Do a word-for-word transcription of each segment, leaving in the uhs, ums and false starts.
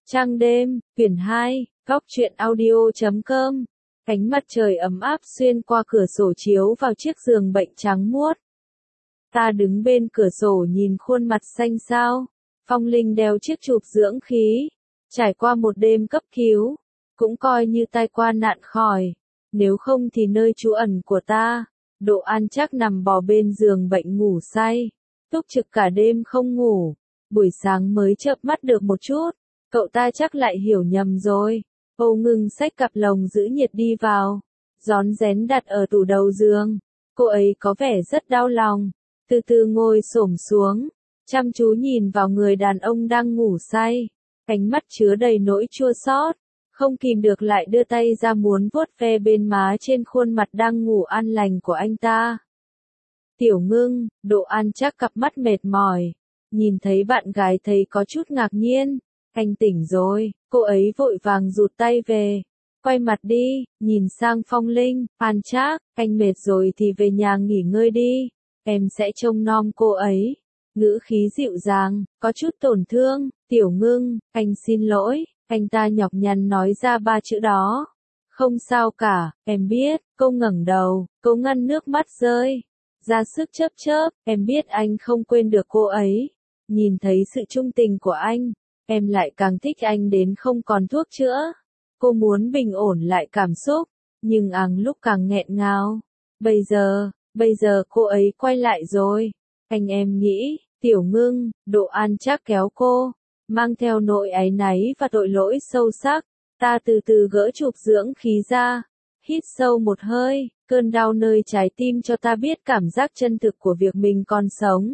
Trăng đêm, quyển hai, góc truyện audio chấm com. Ánh mặt trời ấm áp xuyên qua cửa sổ chiếu vào chiếc giường bệnh trắng muốt. Ta đứng bên cửa sổ nhìn khuôn mặt xanh xao. Phong Linh đeo chiếc chụp dưỡng khí. Trải qua một đêm cấp cứu, cũng coi như tai qua nạn khỏi. Nếu không thì nơi trú ẩn của ta, Độ An chắc nằm bò bên giường bệnh ngủ say. Túc trực cả đêm không ngủ. Buổi sáng mới chợp mắt được một chút. Cậu ta chắc lại hiểu nhầm rồi. Âu Ngưng xách cặp lồng giữ nhiệt đi vào. Rón rén đặt ở tủ đầu giường. Cô ấy có vẻ rất đau lòng. Từ từ ngồi xổm xuống. Chăm chú nhìn vào người đàn ông đang ngủ say. Ánh mắt chứa đầy nỗi chua xót. Không kìm được lại đưa tay ra muốn vuốt ve bên má trên khuôn mặt đang ngủ an lành của anh ta. Tiểu Ngưng, Độ An chắc cặp mắt mệt mỏi. Nhìn thấy bạn gái thấy có chút ngạc nhiên. Anh tỉnh rồi, cô ấy vội vàng rụt tay về. Quay mặt đi, nhìn sang Phong Linh, An Trác, anh mệt rồi thì về nhà nghỉ ngơi đi. Em sẽ trông nom cô ấy. Ngữ khí dịu dàng, có chút tổn thương. Tiểu Ngưng, anh xin lỗi. Anh ta nhọc nhằn nói ra ba chữ đó. Không sao cả, em biết. Cô ngẩng đầu, cô ngăn nước mắt rơi. Ra sức chớp chớp, em biết anh không quên được cô ấy. Nhìn thấy sự trung tình của anh, em lại càng thích anh đến không còn thuốc chữa. Cô muốn bình ổn lại cảm xúc, nhưng áng lúc càng nghẹn ngào. Bây giờ, bây giờ cô ấy quay lại rồi. Anh em nghĩ, Tiểu Ngưng, Độ An chắc kéo cô, mang theo nỗi áy náy và tội lỗi sâu sắc. Ta từ từ gỡ chụp dưỡng khí ra, hít sâu một hơi, cơn đau nơi trái tim cho ta biết cảm giác chân thực của việc mình còn sống.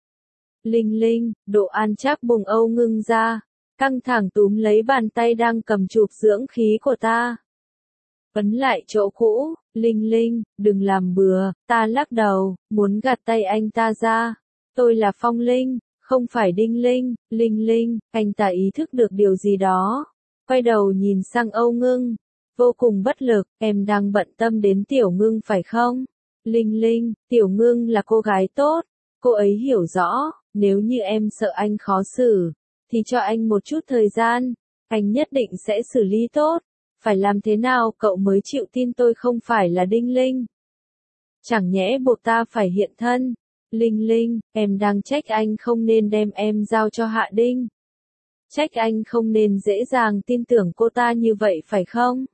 Linh Linh, Độ An chắc bùng Âu Ngưng ra, căng thẳng túm lấy bàn tay đang cầm chụp dưỡng khí của ta. Ấn lại chỗ cũ, Linh Linh, đừng làm bừa, ta lắc đầu, muốn gạt tay anh ta ra. Tôi là Phong Linh, không phải Đinh Linh. Linh Linh, anh ta ý thức được điều gì đó. Quay đầu nhìn sang Âu Ngưng, vô cùng bất lực, em đang bận tâm đến Tiểu Ngưng phải không? Linh Linh, Tiểu Ngưng là cô gái tốt, cô ấy hiểu rõ. Nếu như em sợ anh khó xử, thì cho anh một chút thời gian, anh nhất định sẽ xử lý tốt. Phải làm thế nào cậu mới chịu tin tôi không phải là Đinh Linh? Chẳng nhẽ buộc ta phải hiện thân? Linh Linh, em đang trách anh không nên đem em giao cho Hạ Đinh. Trách anh không nên dễ dàng tin tưởng cô ta như vậy phải không?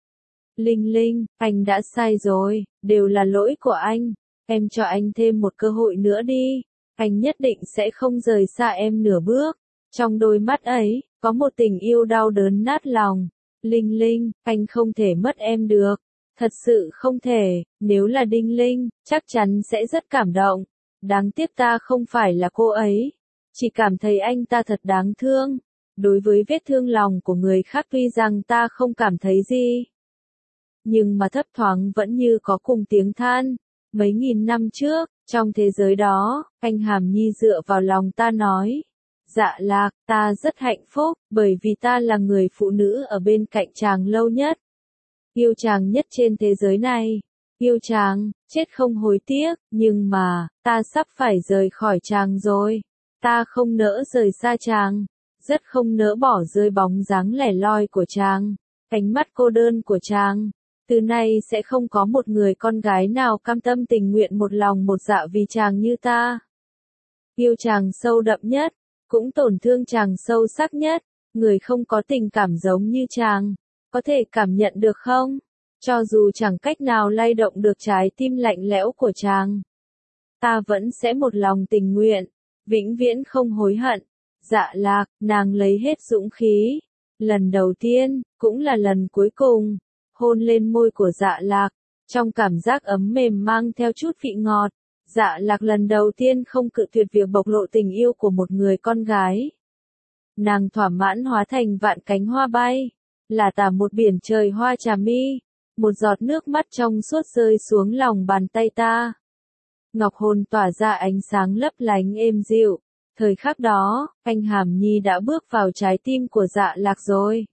Linh Linh, anh đã sai rồi, đều là lỗi của anh. Em cho anh thêm một cơ hội nữa đi. Anh nhất định sẽ không rời xa em nửa bước. Trong đôi mắt ấy, có một tình yêu đau đớn nát lòng. Linh Linh, anh không thể mất em được. Thật sự không thể, nếu là Đinh Linh, chắc chắn sẽ rất cảm động. Đáng tiếc ta không phải là cô ấy. Chỉ cảm thấy anh ta thật đáng thương. Đối với vết thương lòng của người khác tuy rằng ta không cảm thấy gì. Nhưng mà thấp thoáng vẫn như có cùng tiếng than. Mấy nghìn năm trước, trong thế giới đó, anh Hàm Nhi dựa vào lòng ta nói. Dạ Lạc, ta rất hạnh phúc, bởi vì ta là người phụ nữ ở bên cạnh chàng lâu nhất. Yêu chàng nhất trên thế giới này. Yêu chàng, chết không hối tiếc, nhưng mà, ta sắp phải rời khỏi chàng rồi. Ta không nỡ rời xa chàng. Rất không nỡ bỏ rơi bóng dáng lẻ loi của chàng. Ánh mắt cô đơn của chàng. Từ nay sẽ không có một người con gái nào cam tâm tình nguyện một lòng một dạ vì chàng như ta. Yêu chàng sâu đậm nhất, cũng tổn thương chàng sâu sắc nhất. Người không có tình cảm giống như chàng, có thể cảm nhận được không? Cho dù chẳng cách nào lay động được trái tim lạnh lẽo của chàng, ta vẫn sẽ một lòng tình nguyện, vĩnh viễn không hối hận. Dạ Lạc, nàng lấy hết dũng khí. Lần đầu tiên, cũng là lần cuối cùng, hôn lên môi của Dạ Lạc, trong cảm giác ấm mềm mang theo chút vị ngọt. Dạ Lạc lần đầu tiên không cự tuyệt việc bộc lộ tình yêu của một người con gái. Nàng thỏa mãn hóa thành vạn cánh hoa bay, là tả một biển trời hoa trà mi, một giọt nước mắt trong suốt rơi xuống lòng bàn tay ta. Ngọc hồn tỏa ra ánh sáng lấp lánh êm dịu. Thời khắc đó, anh Hàm Nhi đã bước vào trái tim của Dạ Lạc rồi.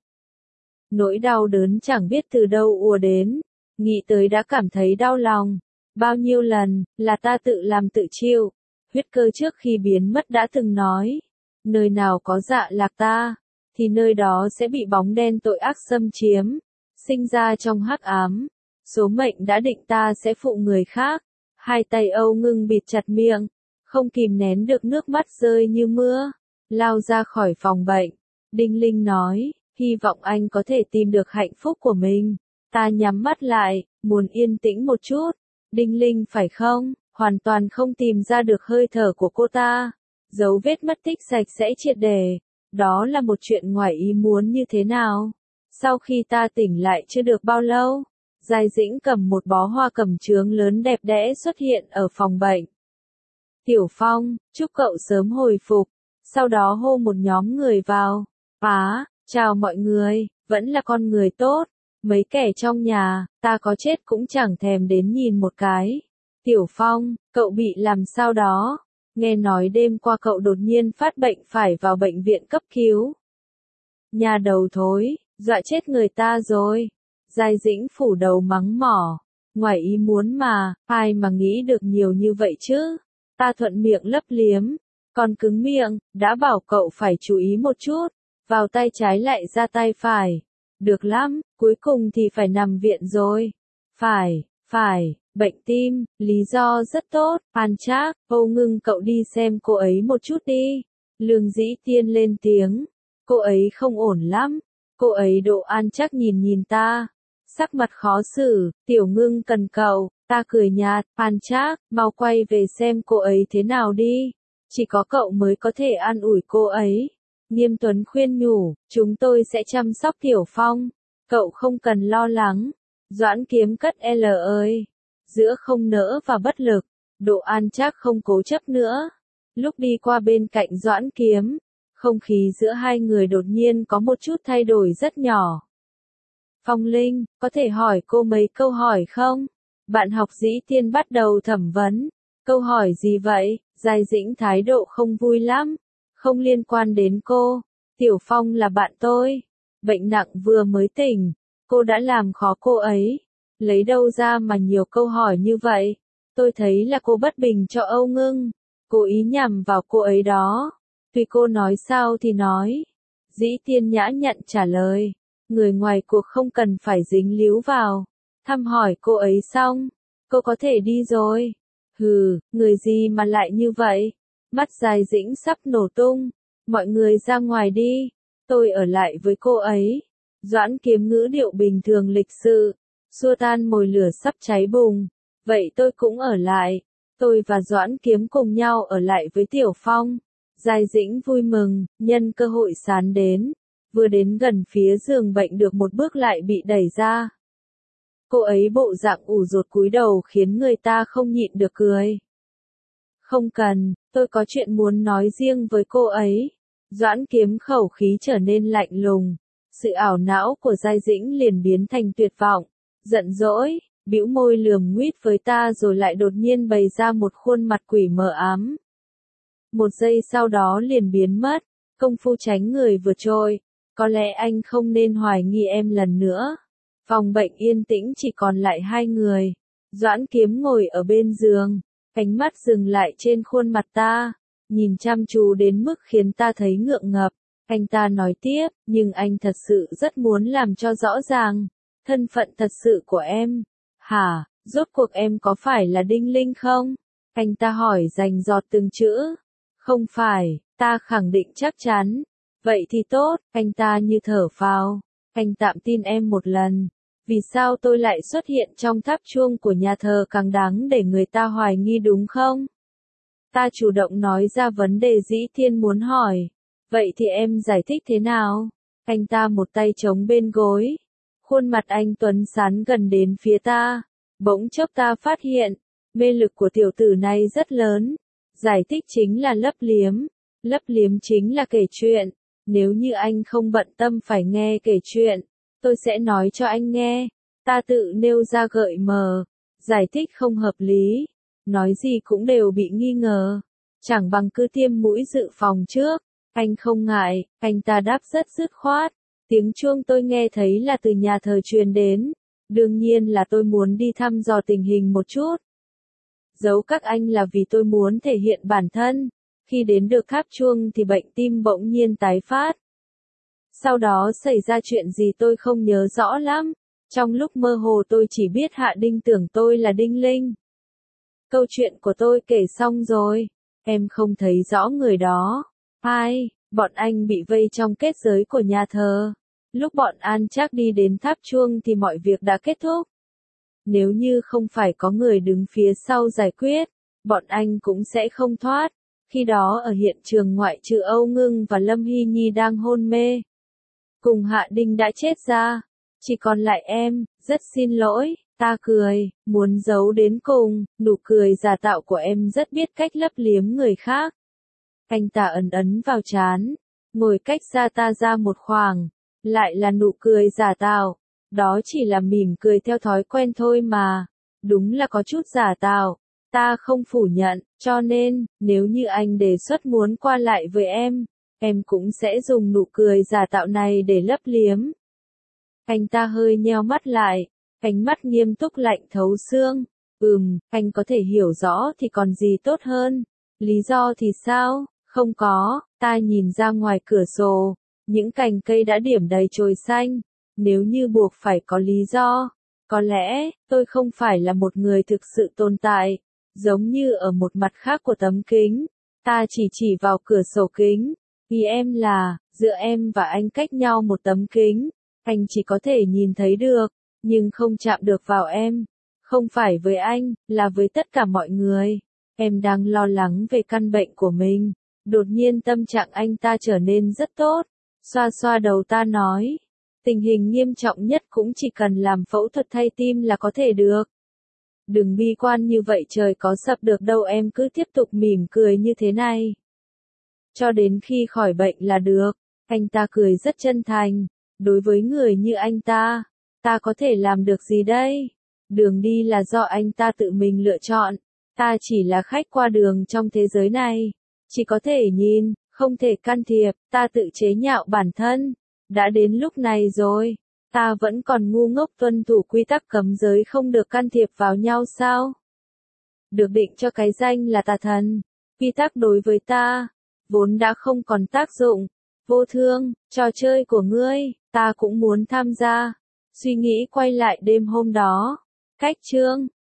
Nỗi đau đớn chẳng biết từ đâu ùa đến, nghĩ tới đã cảm thấy đau lòng. Bao nhiêu lần, là ta tự làm tự chịu. Huyết cơ trước khi biến mất đã từng nói, nơi nào có Dạ Lạc ta, thì nơi đó sẽ bị bóng đen tội ác xâm chiếm, sinh ra trong hắc ám. Số mệnh đã định ta sẽ phụ người khác. Hai tay Âu Ngưng bịt chặt miệng, không kìm nén được nước mắt rơi như mưa, lao ra khỏi phòng bệnh. Đinh Linh nói, hy vọng anh có thể tìm được hạnh phúc của mình. Ta nhắm mắt lại, muốn yên tĩnh một chút. Đinh Linh phải không? Hoàn toàn không tìm ra được hơi thở của cô ta. Dấu vết mất tích sạch sẽ triệt để. Đó là một chuyện ngoài ý muốn như thế nào? Sau khi ta tỉnh lại chưa được bao lâu, Giai Dĩnh cầm một bó hoa cẩm chướng lớn đẹp đẽ xuất hiện ở phòng bệnh. Tiểu Phong, chúc cậu sớm hồi phục. Sau đó hô một nhóm người vào. Á, chào mọi người, vẫn là con người tốt. Mấy kẻ trong nhà, ta có chết cũng chẳng thèm đến nhìn một cái. Tiểu Phong, cậu bị làm sao đó? Nghe nói đêm qua cậu đột nhiên phát bệnh phải vào bệnh viện cấp cứu. Nhà đầu thối, dọa chết người ta rồi. Giai Dĩnh phủ đầu mắng mỏ. Ngoài ý muốn mà, ai mà nghĩ được nhiều như vậy chứ? Ta thuận miệng lấp liếm. Còn cứng miệng, đã bảo cậu phải chú ý một chút. Vào tay trái lại ra tay phải. Được lắm, cuối cùng thì phải nằm viện rồi. Phải, phải, bệnh tim, lý do rất tốt. An Trác, Âu Ngưng cậu đi xem cô ấy một chút đi. Lương Dĩ Tiên lên tiếng. Cô ấy không ổn lắm. Cô ấy Độ An Trác nhìn nhìn ta. Sắc mặt khó xử, Tiểu Ngưng cần cậu. Ta cười nhạt, An Trác, mau quay về xem cô ấy thế nào đi. Chỉ có cậu mới có thể an ủi cô ấy. Nghiêm Tuấn khuyên nhủ, chúng tôi sẽ chăm sóc Tiểu Phong. Cậu không cần lo lắng. Doãn Kiếm cất L ơi. Giữa không nỡ và bất lực, Độ An Trác không cố chấp nữa. Lúc đi qua bên cạnh Doãn Kiếm, không khí giữa hai người đột nhiên có một chút thay đổi rất nhỏ. Phong Linh, có thể hỏi cô mấy câu hỏi không? Bạn học Dĩ Tiên bắt đầu thẩm vấn. Câu hỏi gì vậy? Giai Dĩnh thái độ không vui lắm. Không liên quan đến cô. Tiểu Phong là bạn tôi. Bệnh nặng vừa mới tỉnh. Cô đã làm khó cô ấy. Lấy đâu ra mà nhiều câu hỏi như vậy? Tôi thấy là cô bất bình cho Âu Ngưng. Cố ý nhằm vào cô ấy đó. Tuy cô nói sao thì nói. Dĩ Tiên nhã nhặn trả lời. Người ngoài cuộc không cần phải dính líu vào. Thăm hỏi cô ấy xong. Cô có thể đi rồi. Hừ, người gì mà lại như vậy? Mắt Giai Dĩnh sắp nổ tung. Mọi người ra ngoài đi. Tôi ở lại với cô ấy. Doãn Kiếm ngữ điệu bình thường lịch sự. Xua tan mồi lửa sắp cháy bùng. Vậy tôi cũng ở lại. Tôi và Doãn Kiếm cùng nhau ở lại với Tiểu Phong. Giai Dĩnh vui mừng, nhân cơ hội sán đến. Vừa đến gần phía giường bệnh được một bước lại bị đẩy ra. Cô ấy bộ dạng ủ rột cúi đầu khiến người ta không nhịn được cười. Không cần, tôi có chuyện muốn nói riêng với cô ấy. Doãn Kiếm khẩu khí trở nên lạnh lùng. Sự ảo não của Giai Dĩnh liền biến thành tuyệt vọng. Giận dỗi, bĩu môi lườm nguýt với ta rồi lại đột nhiên bày ra một khuôn mặt quỷ mờ ám. Một giây sau đó liền biến mất. Công phu tránh người vừa trôi. Có lẽ anh không nên hoài nghi em lần nữa. Phòng bệnh yên tĩnh chỉ còn lại hai người. Doãn Kiếm ngồi ở bên giường. Ánh mắt dừng lại trên khuôn mặt ta. Nhìn chăm chú đến mức khiến ta thấy ngượng ngập. Anh ta nói tiếp, nhưng anh thật sự rất muốn làm cho rõ ràng. Thân phận thật sự của em. Hả, rốt cuộc em có phải là Đinh Linh không? Anh ta hỏi rành giọt từng chữ. Không phải, ta khẳng định chắc chắn. Vậy thì tốt, anh ta như thở phào. Anh tạm tin em một lần. Vì sao tôi lại xuất hiện trong tháp chuông của nhà thờ càng đáng để người ta hoài nghi đúng không? Ta chủ động nói ra vấn đề Dĩ Tiên muốn hỏi. Vậy thì em giải thích thế nào? Anh ta một tay chống bên gối. Khuôn mặt anh tuấn sán gần đến phía ta. Bỗng chốc ta phát hiện, mê lực của tiểu tử này rất lớn. Giải thích chính là lấp liếm. Lấp liếm chính là kể chuyện. Nếu như anh không bận tâm phải nghe kể chuyện, tôi sẽ nói cho anh nghe. Ta tự nêu ra gợi mờ. Giải thích không hợp lý. Nói gì cũng đều bị nghi ngờ. Chẳng bằng cứ tiêm mũi dự phòng trước. Anh không ngại, anh ta đáp rất dứt khoát. Tiếng chuông tôi nghe thấy là từ nhà thờ truyền đến. Đương nhiên là tôi muốn đi thăm dò tình hình một chút. Giấu các anh là vì tôi muốn thể hiện bản thân. Khi đến được tháp chuông thì bệnh tim bỗng nhiên tái phát. Sau đó xảy ra chuyện gì tôi không nhớ rõ lắm. Trong lúc mơ hồ tôi chỉ biết Hạ Đinh tưởng tôi là Đinh Linh. Câu chuyện của tôi kể xong rồi. Em không thấy rõ người đó. Hai, bọn anh bị vây trong kết giới của nhà thờ. Lúc bọn An Trác đi đến tháp chuông thì mọi việc đã kết thúc. Nếu như không phải có người đứng phía sau giải quyết, bọn anh cũng sẽ không thoát. Khi đó ở hiện trường ngoại trừ Âu Ngưng và Lâm Hy Nhi đang hôn mê. Cùng Hạ Đinh đã chết ra. Chỉ còn lại em, rất xin lỗi, ta cười, muốn giấu đến cùng, nụ cười giả tạo của em rất biết cách lấp liếm người khác. Anh ta ấn ấn vào trán, ngồi cách xa ta ra một khoảng, lại là nụ cười giả tạo, đó chỉ là mỉm cười theo thói quen thôi mà, đúng là có chút giả tạo, ta không phủ nhận, cho nên, nếu như anh đề xuất muốn qua lại với em, em cũng sẽ dùng nụ cười giả tạo này để lấp liếm. Anh ta hơi nheo mắt lại, ánh mắt nghiêm túc lạnh thấu xương. Ừm, anh có thể hiểu rõ thì còn gì tốt hơn. Lý do thì sao? Không có, ta nhìn ra ngoài cửa sổ, những cành cây đã điểm đầy chồi xanh. Nếu như buộc phải có lý do, có lẽ, tôi không phải là một người thực sự tồn tại, giống như ở một mặt khác của tấm kính. Ta chỉ chỉ vào cửa sổ kính, vì em là, giữa em và anh cách nhau một tấm kính. Anh chỉ có thể nhìn thấy được, nhưng không chạm được vào em. Không phải với anh, là với tất cả mọi người. Em đang lo lắng về căn bệnh của mình. Đột nhiên tâm trạng anh ta trở nên rất tốt. Xoa xoa đầu ta nói. Tình hình nghiêm trọng nhất cũng chỉ cần làm phẫu thuật thay tim là có thể được. Đừng bi quan như vậy, trời có sập được đâu, em cứ tiếp tục mỉm cười như thế này. Cho đến khi khỏi bệnh là được. Anh ta cười rất chân thành. Đối với người như anh ta, ta có thể làm được gì đây? Đường đi là do anh ta tự mình lựa chọn. Ta chỉ là khách qua đường trong thế giới này. Chỉ có thể nhìn, không thể can thiệp, ta tự chế nhạo bản thân. Đã đến lúc này rồi, ta vẫn còn ngu ngốc tuân thủ quy tắc cấm giới không được can thiệp vào nhau sao? Được định cho cái danh là tà thần. Quy tắc đối với ta, vốn đã không còn tác dụng. Vô thương, trò chơi của ngươi, ta cũng muốn tham gia. Suy nghĩ quay lại đêm hôm đó. Cách chương